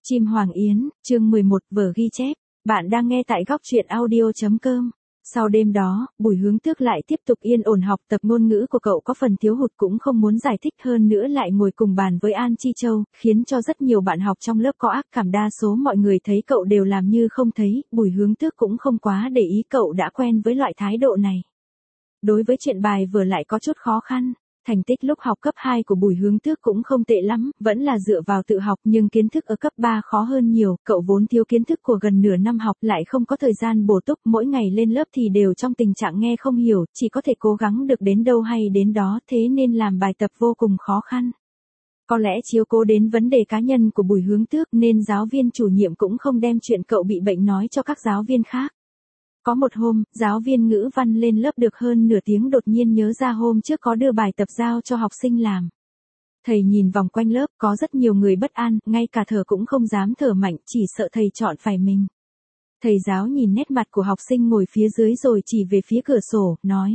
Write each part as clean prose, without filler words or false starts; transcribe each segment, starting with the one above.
Chim Hoàng Yến, chương 11, vở ghi chép. Bạn đang nghe tại góc truyện audio.com. Sau đêm đó, Bùi Hướng Tước lại tiếp tục yên ổn học tập ngôn ngữ của cậu, có phần thiếu hụt cũng không muốn giải thích, hơn nữa lại ngồi cùng bàn với An Chi Châu, khiến cho rất nhiều bạn học trong lớp có ác cảm. Đa số mọi người thấy cậu đều làm như không thấy, Bùi Hướng Tước cũng không quá để ý, cậu đã quen với loại thái độ này. Đối với chuyện bài vừa lại có chút khó khăn. Thành tích lúc học cấp 2 của Bùi Hướng Tước cũng không tệ lắm, vẫn là dựa vào tự học, nhưng kiến thức ở cấp 3 khó hơn nhiều, cậu vốn thiếu kiến thức của gần nửa năm học, lại không có thời gian bổ túc, mỗi ngày lên lớp thì đều trong tình trạng nghe không hiểu, chỉ có thể cố gắng được đến đâu hay đến đó, thế nên làm bài tập vô cùng khó khăn. Có lẽ chiếu cố đến vấn đề cá nhân của Bùi Hướng Tước nên giáo viên chủ nhiệm cũng không đem chuyện cậu bị bệnh nói cho các giáo viên khác. Có một hôm, giáo viên ngữ văn lên lớp được hơn nửa tiếng đột nhiên nhớ ra hôm trước có đưa bài tập giao cho học sinh làm. Thầy nhìn vòng quanh lớp, có rất nhiều người bất an, ngay cả thở cũng không dám thở mạnh, chỉ sợ thầy chọn phải mình. Thầy giáo nhìn nét mặt của học sinh ngồi phía dưới rồi chỉ về phía cửa sổ, nói.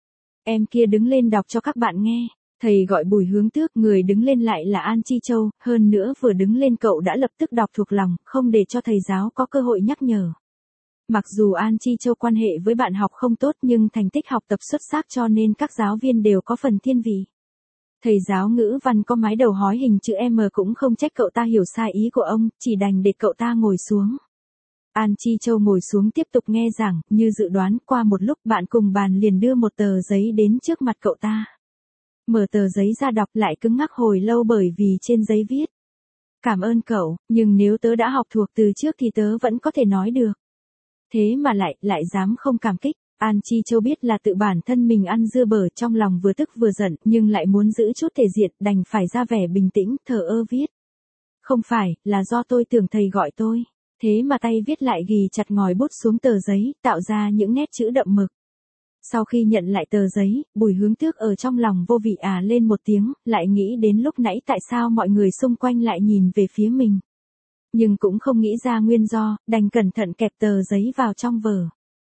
Em kia đứng lên đọc cho các bạn nghe. Thầy gọi Bùi Hướng Tước, người đứng lên lại là An Chi Châu, hơn nữa vừa đứng lên cậu đã lập tức đọc thuộc lòng, không để cho thầy giáo có cơ hội nhắc nhở. Mặc dù An Chi Châu quan hệ với bạn học không tốt nhưng thành tích học tập xuất sắc cho nên các giáo viên đều có phần thiên vị. Thầy giáo ngữ văn có mái đầu hói hình chữ M cũng không trách cậu ta hiểu sai ý của ông, chỉ đành để cậu ta ngồi xuống. An Chi Châu ngồi xuống tiếp tục nghe giảng, như dự đoán qua một lúc bạn cùng bàn liền đưa một tờ giấy đến trước mặt cậu ta. Mở tờ giấy ra đọc lại cứng ngắc hồi lâu bởi vì trên giấy viết. Cảm ơn cậu, nhưng nếu tớ đã học thuộc từ trước thì tớ vẫn có thể nói được. Thế mà lại dám không cảm kích. An Chi Châu biết là tự bản thân mình ăn dưa bở, trong lòng vừa tức vừa giận, nhưng lại muốn giữ chút thể diện, đành phải ra vẻ bình tĩnh, thờ ơ viết. Không phải, là do tôi tưởng thầy gọi tôi. Thế mà tay viết lại ghi chặt ngòi bút xuống tờ giấy, tạo ra những nét chữ đậm mực. Sau khi nhận lại tờ giấy, Bùi Hướng Tước ở trong lòng vô vị lên một tiếng, lại nghĩ đến lúc nãy tại sao mọi người xung quanh lại nhìn về phía mình. Nhưng cũng không nghĩ ra nguyên do, đành cẩn thận kẹp tờ giấy vào trong vở.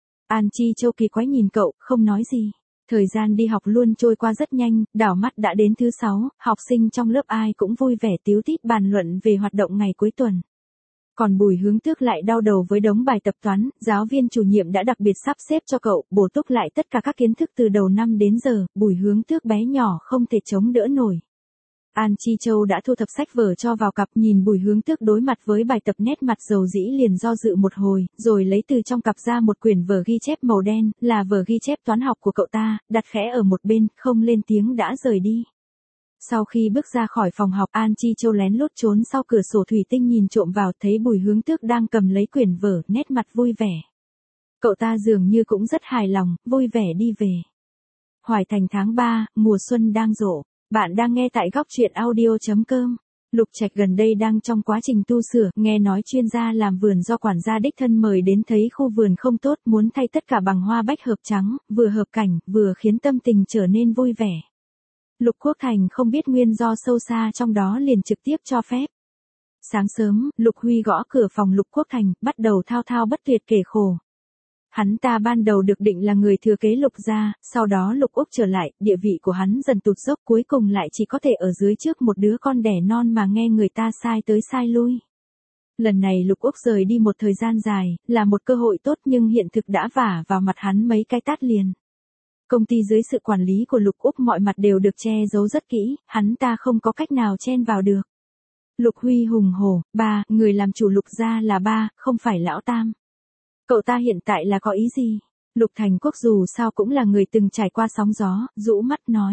An Chi Châu kỳ quái nhìn cậu, không nói gì. Thời gian đi học luôn trôi qua rất nhanh, đảo mắt đã đến thứ 6, học sinh trong lớp ai cũng vui vẻ tíu tít bàn luận về hoạt động ngày cuối tuần. Còn Bùi Hướng Tước lại đau đầu với đống bài tập toán, giáo viên chủ nhiệm đã đặc biệt sắp xếp cho cậu, bổ túc lại tất cả các kiến thức từ đầu năm đến giờ, Bùi Hướng Tước bé nhỏ không thể chống đỡ nổi. An Chi Châu đã thu thập sách vở cho vào cặp, nhìn Bùi Hướng Tước đối mặt với bài tập nét mặt dầu dĩ liền do dự một hồi, rồi lấy từ trong cặp ra một quyển vở ghi chép màu đen, là vở ghi chép toán học của cậu ta, đặt khẽ ở một bên, không lên tiếng đã rời đi. Sau khi bước ra khỏi phòng học, An Chi Châu lén lút trốn sau cửa sổ thủy tinh nhìn trộm vào, thấy Bùi Hướng Tước đang cầm lấy quyển vở, nét mặt vui vẻ. Cậu ta dường như cũng rất hài lòng, vui vẻ đi về. Hoài Thành tháng 3, mùa xuân đang rộ. Bạn đang nghe tại góc truyện audio.com. Lục Trạch gần đây đang trong quá trình tu sửa, nghe nói chuyên gia làm vườn do quản gia đích thân mời đến thấy khu vườn không tốt, muốn thay tất cả bằng hoa bách hợp trắng, vừa hợp cảnh, vừa khiến tâm tình trở nên vui vẻ. Lục Quốc Thành không biết nguyên do sâu xa trong đó liền trực tiếp cho phép. Sáng sớm, Lục Huy gõ cửa phòng Lục Quốc Thành, bắt đầu thao thao bất tuyệt kể khổ. Hắn ta ban đầu được định là người thừa kế Lục gia, sau đó Lục Úc trở lại, địa vị của hắn dần tụt dốc, cuối cùng lại chỉ có thể ở dưới trước một đứa con đẻ non mà nghe người ta sai tới sai lui. Lần này Lục Úc rời đi một thời gian dài, là một cơ hội tốt nhưng hiện thực đã vả vào mặt hắn mấy cái tát liền. Công ty dưới sự quản lý của Lục Úc mọi mặt đều được che giấu rất kỹ, hắn ta không có cách nào chen vào được. Lục Huy hùng hổ, ba, người làm chủ Lục gia là ba, không phải lão Tam. Cậu ta hiện tại là có ý gì? Lục Thành Quốc dù sao cũng là người từng trải qua sóng gió, rũ mắt nói.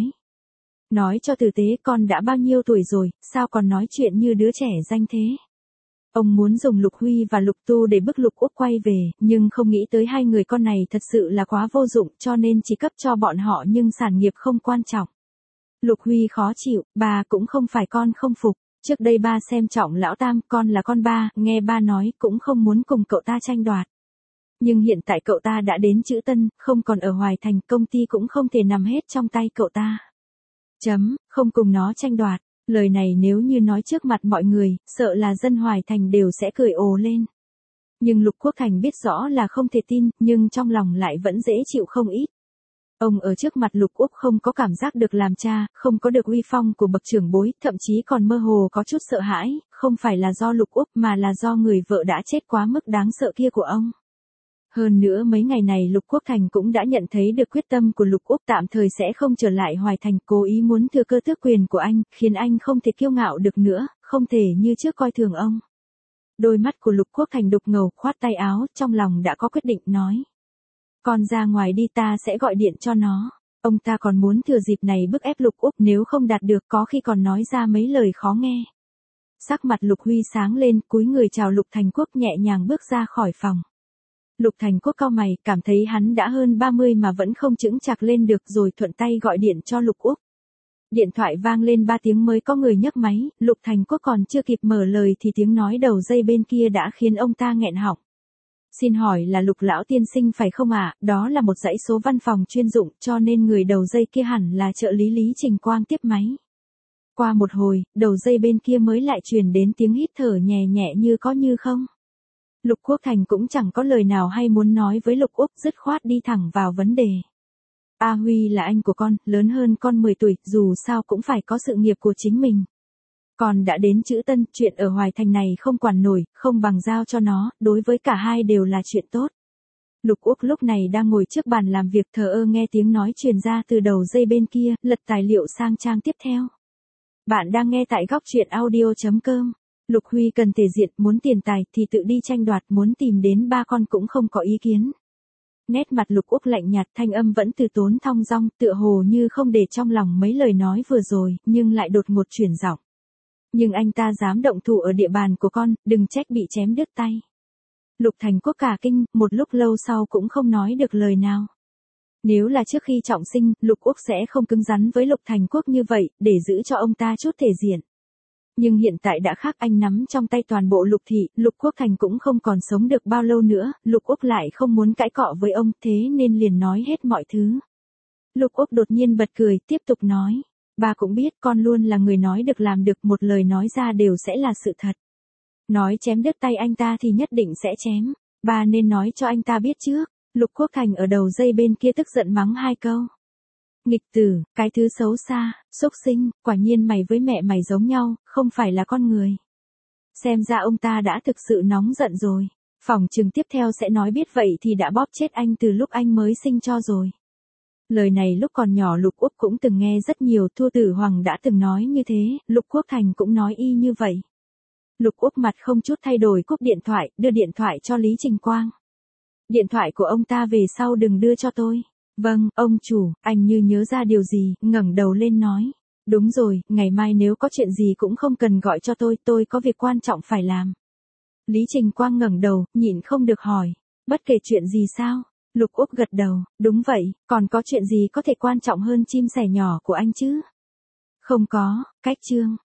Nói cho tử tế, con đã bao nhiêu tuổi rồi, sao còn nói chuyện như đứa trẻ danh thế? Ông muốn dùng Lục Huy và Lục Tu để bức Lục Úc quay về, nhưng không nghĩ tới hai người con này thật sự là quá vô dụng cho nên chỉ cấp cho bọn họ nhưng sản nghiệp không quan trọng. Lục Huy khó chịu, ba cũng không phải con không phục. Trước đây ba xem trọng lão Tam, con là con ba, nghe ba nói cũng không muốn cùng cậu ta tranh đoạt. Nhưng hiện tại cậu ta đã đến chữ Tân, không còn ở Hoài Thành, công ty cũng không thể nằm hết trong tay cậu ta. Không cùng nó tranh đoạt, lời này nếu như nói trước mặt mọi người, sợ là dân Hoài Thành đều sẽ cười ồ lên. Nhưng Lục Quốc Thành biết rõ là không thể tin, nhưng trong lòng lại vẫn dễ chịu không ít. Ông ở trước mặt Lục Úc không có cảm giác được làm cha, không có được uy phong của bậc trưởng bối, thậm chí còn mơ hồ có chút sợ hãi, không phải là do Lục Úc mà là do người vợ đã chết quá mức đáng sợ kia của ông. Hơn nữa mấy ngày này Lục Quốc Thành cũng đã nhận thấy được quyết tâm của Lục Úc tạm thời sẽ không trở lại Hoài Thành, cố ý muốn thừa cơ tước quyền của anh, khiến anh không thể kiêu ngạo được nữa, không thể như trước coi thường ông. Đôi mắt của Lục Quốc Thành đục ngầu, khoát tay áo, trong lòng đã có quyết định, nói. Con ra ngoài đi, ta sẽ gọi điện cho nó. Ông ta còn muốn thừa dịp này bức ép Lục Úc, nếu không đạt được có khi còn nói ra mấy lời khó nghe. Sắc mặt Lục Huy sáng lên, cúi người chào Lục Thành Quốc, nhẹ nhàng bước ra khỏi phòng. Lục Thành Quốc cau mày, cảm thấy hắn đã hơn 30 mà vẫn không chững chạc lên được, rồi thuận tay gọi điện cho Lục Úc. Điện thoại vang lên 3 tiếng mới có người nhấc máy, Lục Thành Quốc còn chưa kịp mở lời thì tiếng nói đầu dây bên kia đã khiến ông ta nghẹn họng. Xin hỏi là Lục lão tiên sinh phải không ạ? Đó là một dãy số văn phòng chuyên dụng, cho nên người đầu dây kia hẳn là trợ lý Lý Trình Quang tiếp máy. Qua một hồi, đầu dây bên kia mới lại truyền đến tiếng hít thở nhẹ nhẹ như có như không. Lục Quốc Thành cũng chẳng có lời nào hay muốn nói với Lục Úc, dứt khoát đi thẳng vào vấn đề. A Huy là anh của con, lớn hơn con 10 tuổi, dù sao cũng phải có sự nghiệp của chính mình. Con đã đến Trữ Tân, chuyện ở Hoài Thành này không quản nổi, không bằng giao cho nó, đối với cả hai đều là chuyện tốt. Lục Úc lúc này đang ngồi trước bàn làm việc, thờ ơ nghe tiếng nói truyền ra từ đầu dây bên kia, lật tài liệu sang trang tiếp theo. Bạn đang nghe tại góc truyện audio.com. Lục Huy cần thể diện, muốn tiền tài thì tự đi tranh đoạt, muốn tìm đến ba con cũng không có ý kiến. Nét mặt Lục Úc lạnh nhạt, thanh âm vẫn từ tốn thong dong, tựa hồ như không để trong lòng mấy lời nói vừa rồi, nhưng lại đột ngột chuyển giọng. Nhưng anh ta dám động thủ ở địa bàn của con, đừng trách bị chém đứt tay. Lục Thành Quốc cả kinh, một lúc lâu sau cũng không nói được lời nào. Nếu là trước khi trọng sinh, Lục Úc sẽ không cứng rắn với Lục Thành Quốc như vậy, để giữ cho ông ta chút thể diện. Nhưng hiện tại đã khác, anh nắm trong tay toàn bộ Lục thị, Lục Quốc Thành cũng không còn sống được bao lâu nữa, Lục Úc lại không muốn cãi cọ với ông, thế nên liền nói hết mọi thứ. Lục Úc đột nhiên bật cười, tiếp tục nói. Ba cũng biết con luôn là người nói được làm được, một lời nói ra đều sẽ là sự thật. Nói chém đứt tay anh ta thì nhất định sẽ chém, ba nên nói cho anh ta biết trước. Lục Quốc Thành ở đầu dây bên kia tức giận mắng 2 câu. Nghịch tử, cái thứ xấu xa, xúc sinh, quả nhiên mày với mẹ mày giống nhau, không phải là con người. Xem ra ông ta đã thực sự nóng giận rồi. Phỏng chừng tiếp theo sẽ nói biết vậy thì đã bóp chết anh từ lúc anh mới sinh cho rồi. Lời này lúc còn nhỏ Lục Úc cũng từng nghe rất nhiều, Thu Tử Hoàng đã từng nói như thế, Lục Quốc Thành cũng nói y như vậy. Lục Úc mặt không chút thay đổi cúp điện thoại, đưa điện thoại cho Lý Trình Quang. Điện thoại của ông ta về sau đừng đưa cho tôi. Vâng, ông chủ, anh như nhớ ra điều gì, ngẩng đầu lên nói. Đúng rồi, ngày mai nếu có chuyện gì cũng không cần gọi cho tôi có việc quan trọng phải làm. Lý Trình Quang ngẩng đầu, nhịn không được hỏi. Bất kể chuyện gì sao? Lục Úc gật đầu, đúng vậy, còn có chuyện gì có thể quan trọng hơn chim sẻ nhỏ của anh chứ? Không có, cách chương.